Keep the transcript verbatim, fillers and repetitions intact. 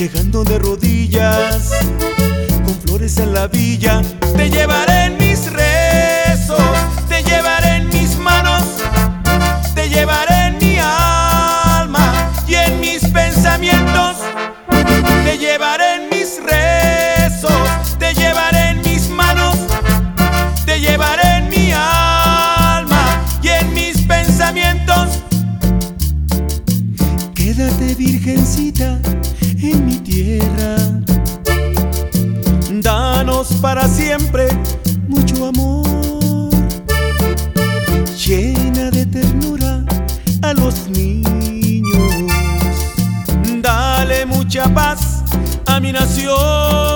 llegando de rodillas, con flores en la villa. Te llevaré en mis rezos, te llevaré en mis manos, te llevaré en mi alma y en mis pensamientos. Te llevaré en mis rezos, te llevaré en mis manos, te llevaré en mi alma y en mis pensamientos. Quédate, virgencita, en mi tierra. Danos para siempre mucho amor. Llena de ternura a los niños. Dale mucha paz a mi nación.